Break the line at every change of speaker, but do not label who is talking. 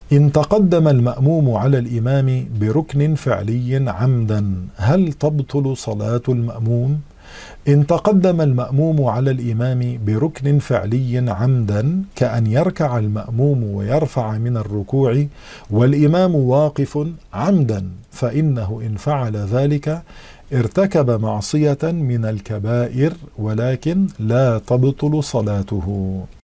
إن تقدم المأموم على الإمام بركن فعلي عمدا هل تبطل صلاة المأموم؟ إن تقدم المأموم على الإمام بركن فعلي عمدا كأن يركع المأموم ويرفع من الركوع والإمام واقف عمدا، فإنه إن فعل ذلك ارتكب معصية من الكبائر ولكن لا تبطل صلاته.